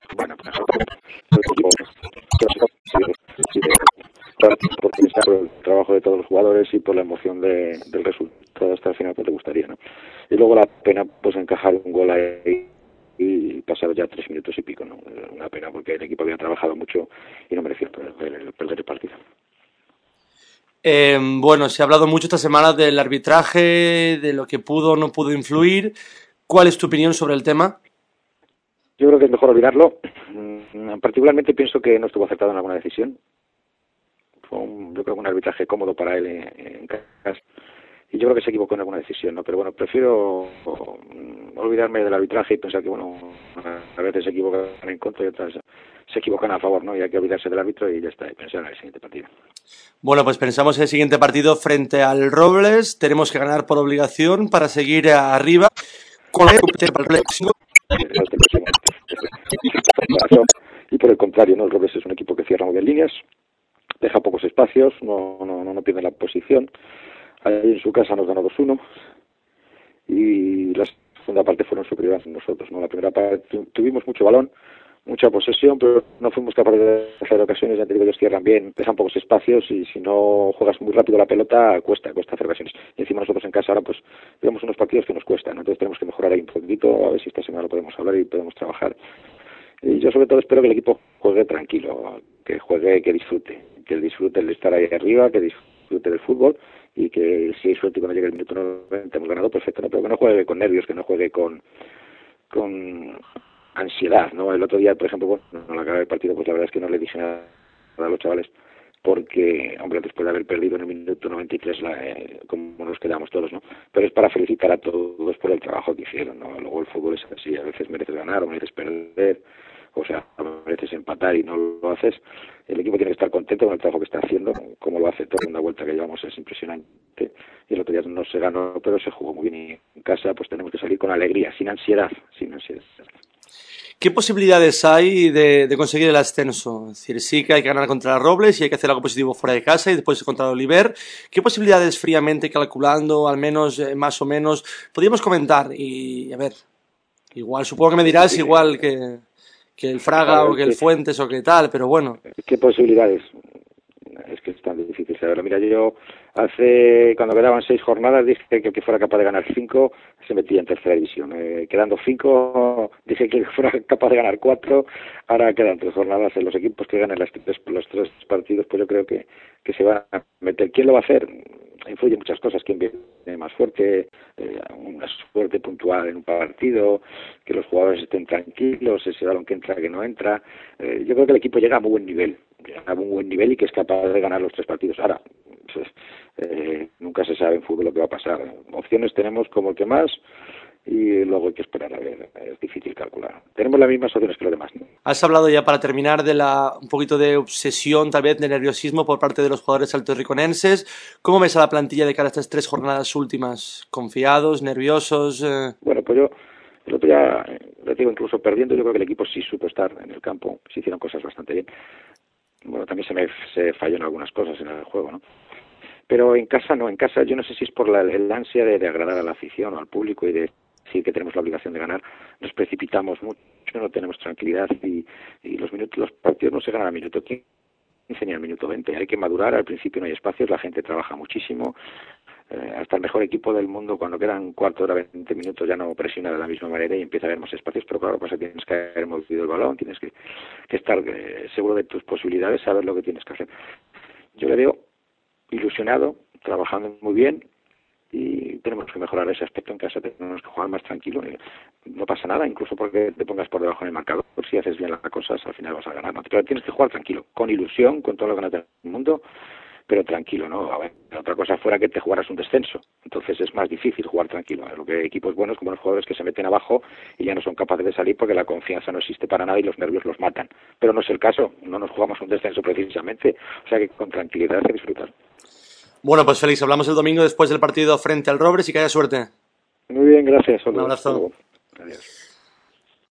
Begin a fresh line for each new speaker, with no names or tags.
bueno, porque está por el trabajo de todos los jugadores y por la emoción del resultado hasta el final que te gustaría, ¿no? Y luego la pena, pues encajar un gol ahí y pasar ya 3 minutos y pico, ¿no? Una pena porque el equipo había trabajado mucho y no merecía perder el partido.
Bueno, se ha hablado mucho esta semana del arbitraje, de lo que pudo o no pudo influir. ¿Cuál es tu opinión sobre el tema?
Yo creo que es mejor olvidarlo. Particularmente pienso que no estuvo acertado en alguna decisión. Fue yo creo que un arbitraje cómodo para él en casa. Y yo creo que se equivocó en alguna decisión, ¿no? Pero bueno, prefiero olvidarme del arbitraje y pensar que, bueno, a veces se equivocan en contra y otras se equivocan a favor, ¿no? Y hay que olvidarse del árbitro y ya está, y pensar en el siguiente partido.
Bueno, pues pensamos en el siguiente partido frente al Robles. Tenemos que ganar por obligación para seguir arriba.
Y por el contrario, ¿no? El Robles es un equipo que cierra muy bien líneas, deja pocos espacios, no pierde la posición. Ahí en su casa nos ganó 2-1 y la segunda parte fueron superiores a nosotros, ¿no? La primera parte tuvimos mucho balón, mucha posesión, pero no fuimos capaces de hacer ocasiones. Ya te digo, ellos cierran bien, dejan pocos espacios y si no juegas muy rápido la pelota cuesta hacer ocasiones. Y encima nosotros en casa ahora pues tenemos unos partidos que nos cuestan, ¿no? Entonces tenemos que mejorar ahí un poquito, a ver si esta semana lo podemos hablar y podemos trabajar. Y yo sobre todo espero que el equipo juegue tranquilo, que juegue, que disfrute el estar ahí arriba, que disfrute del fútbol y que si hay suerte cuando llegue el minuto 90 hemos ganado, perfecto, ¿no? Pero que no juegue con nervios, que no juegue con ansiedad, ¿no? El otro día, por ejemplo, bueno, al acabar el partido, pues la verdad es que no le dije nada a los chavales porque, hombre, después de haber perdido en el minuto 93, como nos quedamos todos, ¿no? Pero es para felicitar a todos por el trabajo que hicieron, ¿no? Luego el fútbol es así, a veces mereces ganar o mereces perder, o sea, mereces empatar y no lo haces. El equipo tiene que estar contento con el trabajo que está haciendo, como lo hace toda una vuelta que llevamos, es impresionante. Y el otro día no se ganó, pero se jugó muy bien y en casa pues tenemos que salir con alegría, sin ansiedad.
¿Qué posibilidades hay de conseguir el ascenso? Es decir, sí que hay que ganar contra Robles y hay que hacer algo positivo fuera de casa y después contra Oliver. ¿Qué posibilidades fríamente calculando, al menos, más o menos, podríamos comentar? Y a ver, igual supongo que me dirás igual que el Fraga o que el Fuentes o que tal, pero bueno.
¿Qué posibilidades? Es que es tan difícil saberlo. Mira, yo cuando quedaban 6 jornadas dije que el que fuera capaz de ganar 5 se metía en tercera división. Quedando 5 dije que el que fuera capaz de ganar 4, ahora quedan 3 jornadas. En los equipos que ganen los 3 partidos, pues yo creo que se van a meter. ¿Quién lo va a hacer? Influye muchas cosas, quién viene más fuerte, una suerte puntual en un partido, que los jugadores estén tranquilos, ese balón que entra, que no entra. Yo creo que el equipo llega a muy buen nivel y que es capaz de ganar los 3 partidos. Ahora, pues, nunca se sabe en fútbol lo que va a pasar. Opciones tenemos como el que más y luego hay que esperar a ver, es difícil calcular. Tenemos las mismas opciones que los demás, ¿no?
Has hablado ya, para terminar, de un poquito de obsesión, tal vez de nerviosismo por parte de los jugadores altorriconenses. ¿Cómo ves a la plantilla de cara a estas 3 jornadas últimas? ¿Confiados, nerviosos?
Bueno, pues yo el otro día, le digo, incluso perdiendo, yo creo que el equipo sí supo estar en el campo, se hicieron cosas bastante bien. Bueno, también se falló en algunas cosas en el juego, ¿no? Pero en casa no, en casa yo no sé si es por el ansia de agradar a la afición o al público y de decir que tenemos la obligación de ganar, nos precipitamos mucho, no tenemos tranquilidad y los partidos no se ganan al minuto 15 ni al minuto 20, hay que madurar, al principio no hay espacios, la gente trabaja muchísimo, hasta el mejor equipo del mundo cuando quedan cuarto de hora, 20 minutos ya no presiona de la misma manera y empieza a haber más espacios, pero claro, pues tienes que haber movido el balón, tienes que estar seguro de tus posibilidades, saber lo que tienes que hacer. Yo le veo ilusionado, trabajando muy bien y tenemos que mejorar ese aspecto en casa, tenemos que jugar más tranquilo, no pasa nada, incluso porque te pongas por debajo en el marcador, si haces bien las cosas al final vas a ganar, ¿no? Pero tienes que jugar tranquilo, con ilusión, con todo lo que ganas del mundo, pero tranquilo, ¿no? A ver, otra cosa fuera que te jugaras un descenso, entonces es más difícil jugar tranquilo, lo que equipos buenos como los jugadores que se meten abajo y ya no son capaces de salir porque la confianza no existe para nada y los nervios los matan, pero no es el caso, no nos jugamos un descenso precisamente, o sea que con tranquilidad hay que disfrutar.
Bueno, pues Félix, hablamos el domingo después del partido frente al Robles y que haya suerte.
Muy bien, gracias.
Un abrazo.
Adiós.